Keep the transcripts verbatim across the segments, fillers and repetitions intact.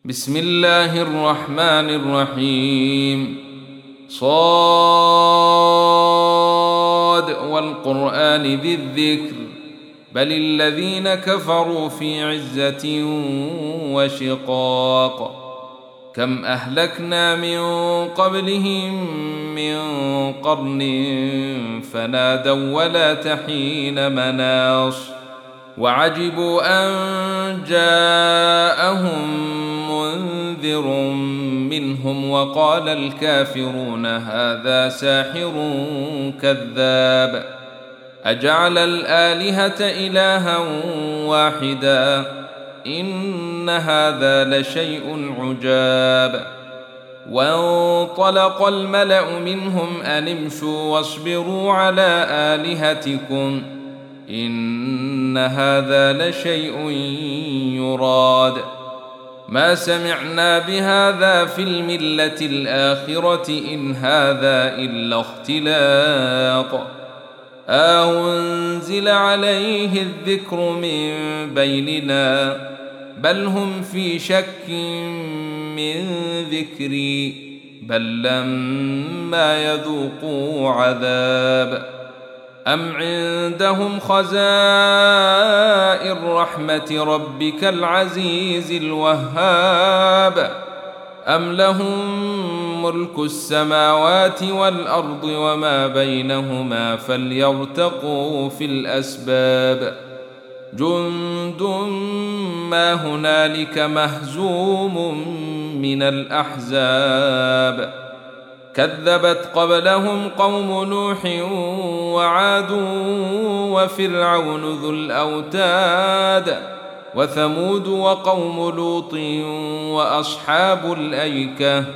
بسم الله الرحمن الرحيم. صاد والقرآن ذي الذكر بل الذين كفروا في عزة وشقاق. كم أهلكنا من قبلهم من قرن فنادوا ولا تحين مناص وعجبوا أن جاءهم منذر منهم وقال الكافرون هذا ساحر كذاب أجعل الآلهة إلها واحدا إن هذا لشيء عجاب. وانطلق الملأ منهم أن امشوا واصبروا على آلهتكم إن هذا لشيء يراد ما سمعنا بهذا في الملة الآخرة إن هذا إلا اختلاق أنزل عليه الذكر من بيننا بل هم في شك من ذكري بل لما يذوقوا عذاب أم عندهم خزائن رحمة ربك العزيز الوهاب أم لهم ملك السماوات والأرض وما بينهما فليرتقوا في الأسباب جند ما هنالك مهزوم من الأحزاب كذبت قبلهم قوم نوح وعاد وفرعون ذو الأوتاد وثمود وقوم لوط وأصحاب الأيكة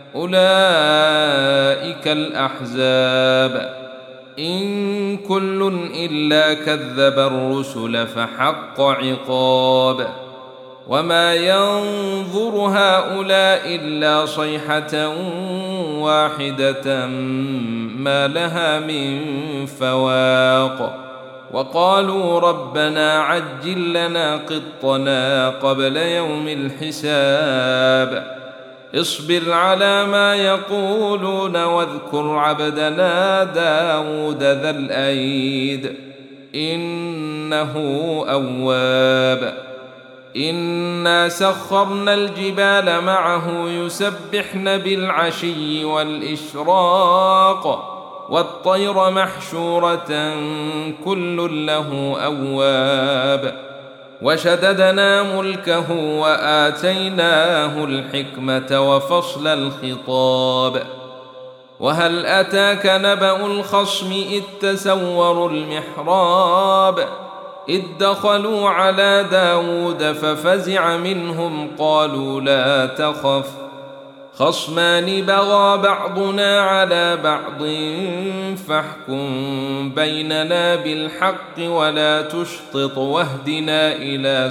أولئك الأحزاب إن كل إلا كذب الرسل فحق عقاب وما ينظر هؤلاء إلا صيحة واحدة ما لها من فواق وقالوا ربنا عجل لنا قطنا قبل يوم الحساب اصبر على ما يقولون واذكر عبدنا داود ذا الأيد إنه أواب إنا سخرنا الجبال معه يسبحن بالعشي والإشراق والطير محشورة كل له أواب وشددنا ملكه وآتيناه الحكمة وفصل الخطاب وهل أتاك نبأ الخصم إذ تسوروا المحراب إذ دخلوا على داود ففزع منهم قالوا لا تخف خصمان بغى بعضنا على بعض فاحكم بيننا بالحق ولا تشطط واهدنا إلى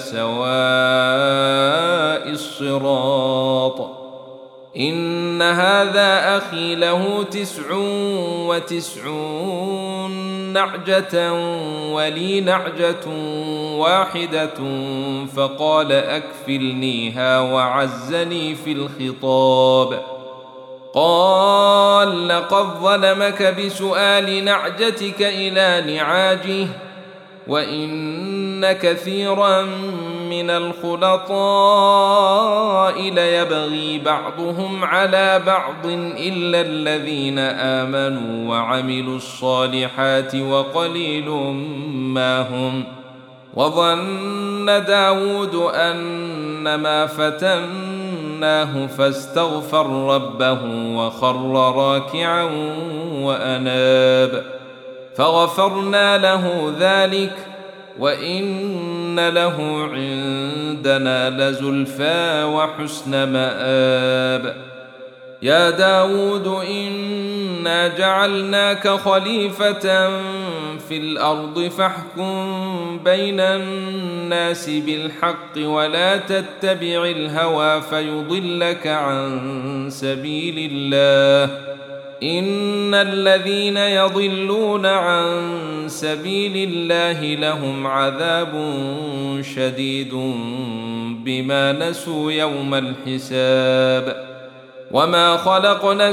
سواء الصراط إن هذا أخي له تسع وتسعون نعجة ولي نعجة واحدة فقال أكفلنيها وعزني في الخطاب قال لقد ظلمك بسؤال نعجتك إلى نعاجه وإن كثيرا من الخلطاء ليبغي بعضهم على بعض إلا الذين آمنوا وعملوا الصالحات وقليل ما هم وظن داود أنما فتناه فاستغفر ربه وخر راكعا وأناب فغفرنا له ذلك وإن له عندنا لزلفى وحسن مآب يا داود إنا جعلناك خليفة في الأرض فاحكم بين الناس بالحق ولا تتبع الهوى فيضلك عن سبيل الله إن الذين يضلون عن سبيل الله لهم عذاب شديد بما نسوا يوم الحساب وما خلقنا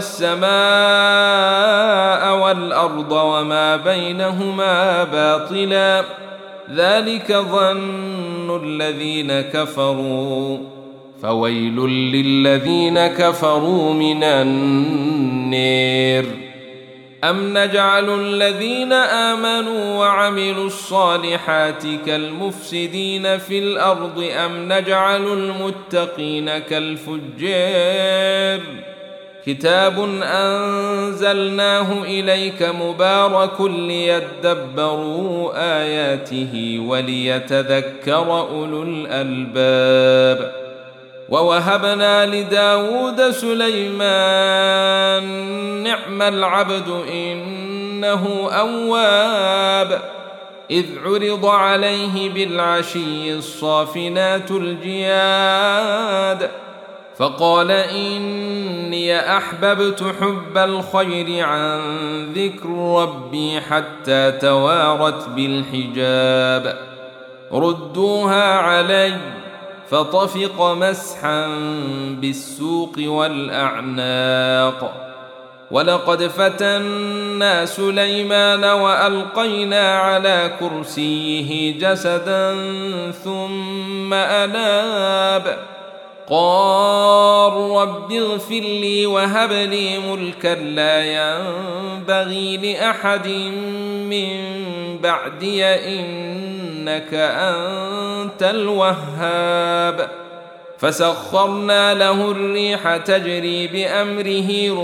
السماء والأرض وما بينهما باطلا ذلك ظن الذين كفروا فويل للذين كفروا من النار أم نجعل الذين آمنوا وعملوا الصالحات كالمفسدين في الأرض أم نجعل المتقين كالفجار كتاب أنزلناه إليك مبارك ليدبروا آياته وليتذكر أولو الألباب ووهبنا لداود سليمان نعم العبد إنه أواب إذ عرض عليه بالعشي الصافنات الجياد فقال إني أحببت حب الخير عن ذكر ربي حتى توارت بالحجاب ردوها علي فطفق مسحا بالسوق والأعناق ولقد فتنا سليمان وألقينا على كرسيه جسدا ثم أناب قال رب اغفر لي وهب لي ملكا لا ينبغي لأحد من بعدي إنك أنت الوهاب فسخرنا له الريح تجري بأمره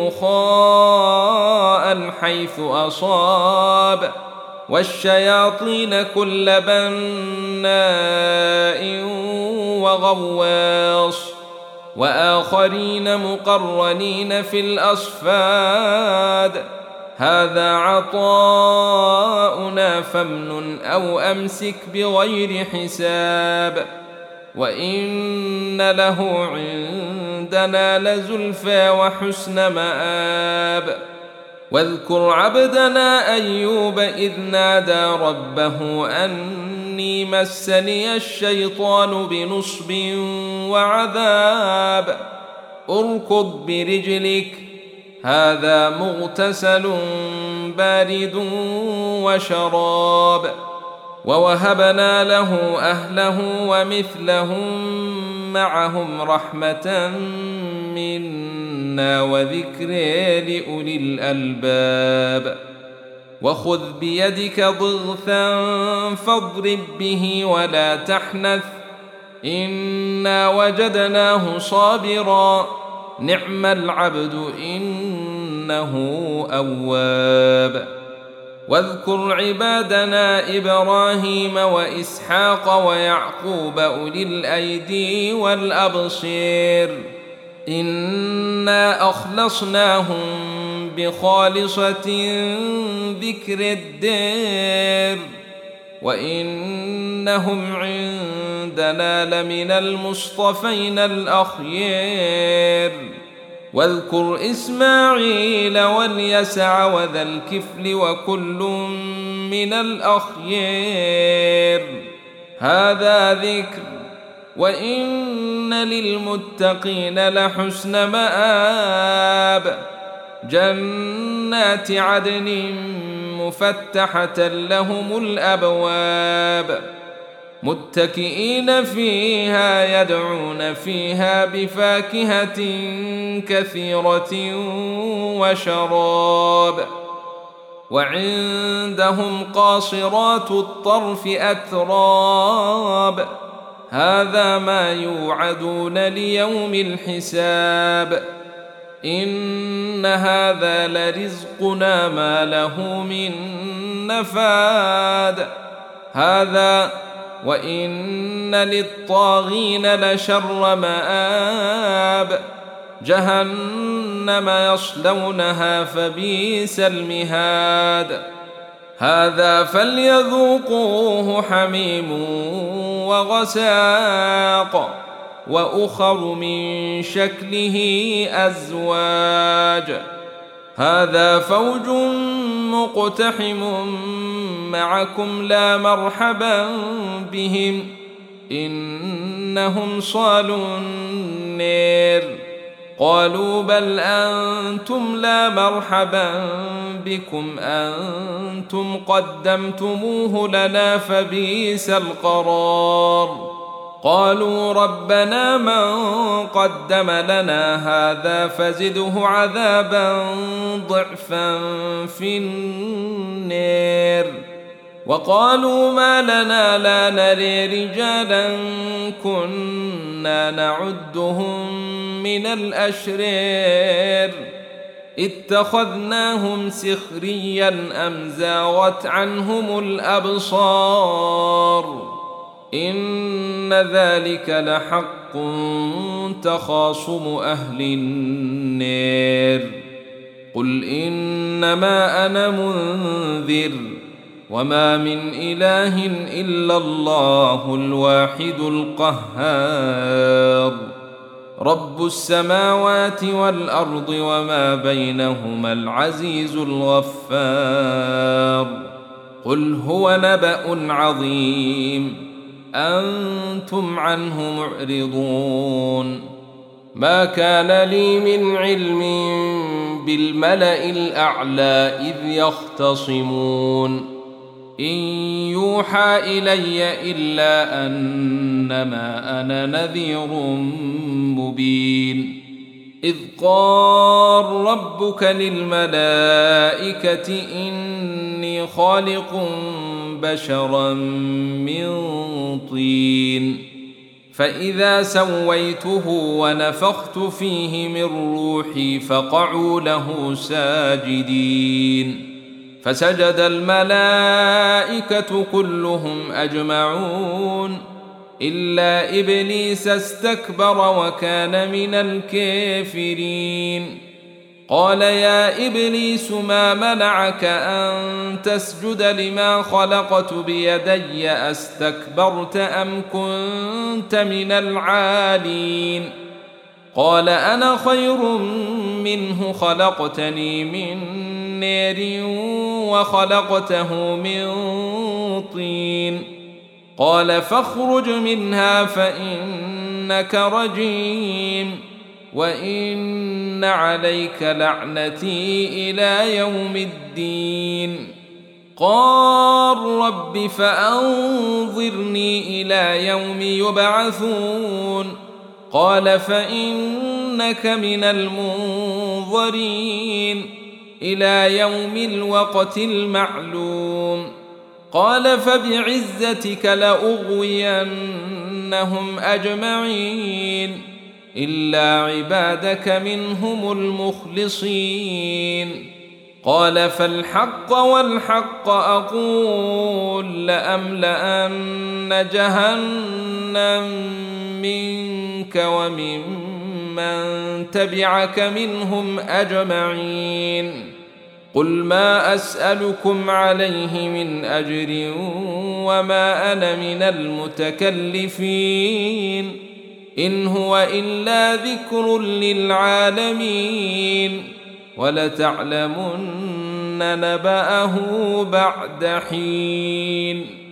رخاء حيث أصاب والشياطين كل بناء وغواص وآخرين مقرنين في الأصفاد هذا عطاؤنا فامنن أو أمسك بغير حساب وإن له عندنا لزلفى وحسن مآب واذكر عبدنا أيوب إذ نادى ربه أني مسني الشيطان بنصب وعذاب اركض برجلك هذا مغتسل بارد وشراب ووهبنا له أهله ومثلهم معهم رحمة منا وذكر لأولي الألباب وخذ بيدك ضغثا فاضرب به ولا تحنث إنا وجدناه صابرا نعم العبد إنه أواب واذكر عبادنا إبراهيم وإسحاق ويعقوب أولي الأيدي والأبصير إنا أخلصناهم بخالصة ذكر الدار وإنهم عندنا لمن المصطفين الأخيار واذكر إسماعيل واليسع وذا الكفل وكل من الأخيار هذا ذكر وإن للمتقين لحسن مآب جنات عدن مفتحة لهم الأبواب متكئين فيها يدعون فيها بفاكهة كثيرة وشراب وعندهم قاصرات الطرف أتراب هذا ما يوعدون ليوم الحساب إن هذا لرزقنا ما له من نفاد هذا وإن للطاغين لشر مآب جهنم يصلونها فبئس المهاد هذا فليذوقوه حميم وغساق وأخر من شكله أزواج هذا فوج مقتحم معكم لا مرحبا بهم إنهم صالوا النير. قالوا بل أنتم لا مرحبا بكم أنتم قدمتموه لنا فبئس القرار. قالوا ربنا من قدم لنا هذا فزده عذابا ضعفا في النار. وقالوا ما لنا لا نري رجالا كنا نعدهم من الأشرار اتخذناهم سخريا أم زاغت عنهم الأبصار إن ذلك لحق تخاصم أهل النار. قل إنما أنا منذر وما من إله إلا الله الواحد القهار رب السماوات والأرض وما بينهما العزيز الغفار. قل هو نبأ عظيم أنتم عنه معرضون. ما كان لي من علم بالملأ الأعلى إذ يختصمون إن يوحى إلي إلا أنما أنا نذير مبين. إذ قال ربك للملائكة إني خالق بشرا من طين فإذا سويته ونفخت فيه من روحي فقعوا له ساجدين. فسجد الملائكة كلهم أجمعون إلا إبليس استكبر وكان من الكافرين. قال يا إبليس ما منعك أن تسجد لما خلقت بيدي أستكبرت أم كنت من العالين؟ قال أنا خير منه خلقتني من نار وخلقته من طين. قال فاخرج منها فإنك رجيم وإن عليك لعنتي إلى يوم الدين. قال رب فأنظرني إلى يوم يبعثون. قال فإنك من المنظرين إلى يوم الوقت المعلوم. قال فبعزتك لأغوينهم أجمعين إلا عبادك منهم المخلصين. قال فالحق والحق أقول لأملأن جهنم منك ومن من تبعك منهم أجمعين. قل ما أسألكم عليه من أجر وما أنا من المتكلفين إن هو إلا ذكر للعالمين ولتعلمن نبأه بعد حين.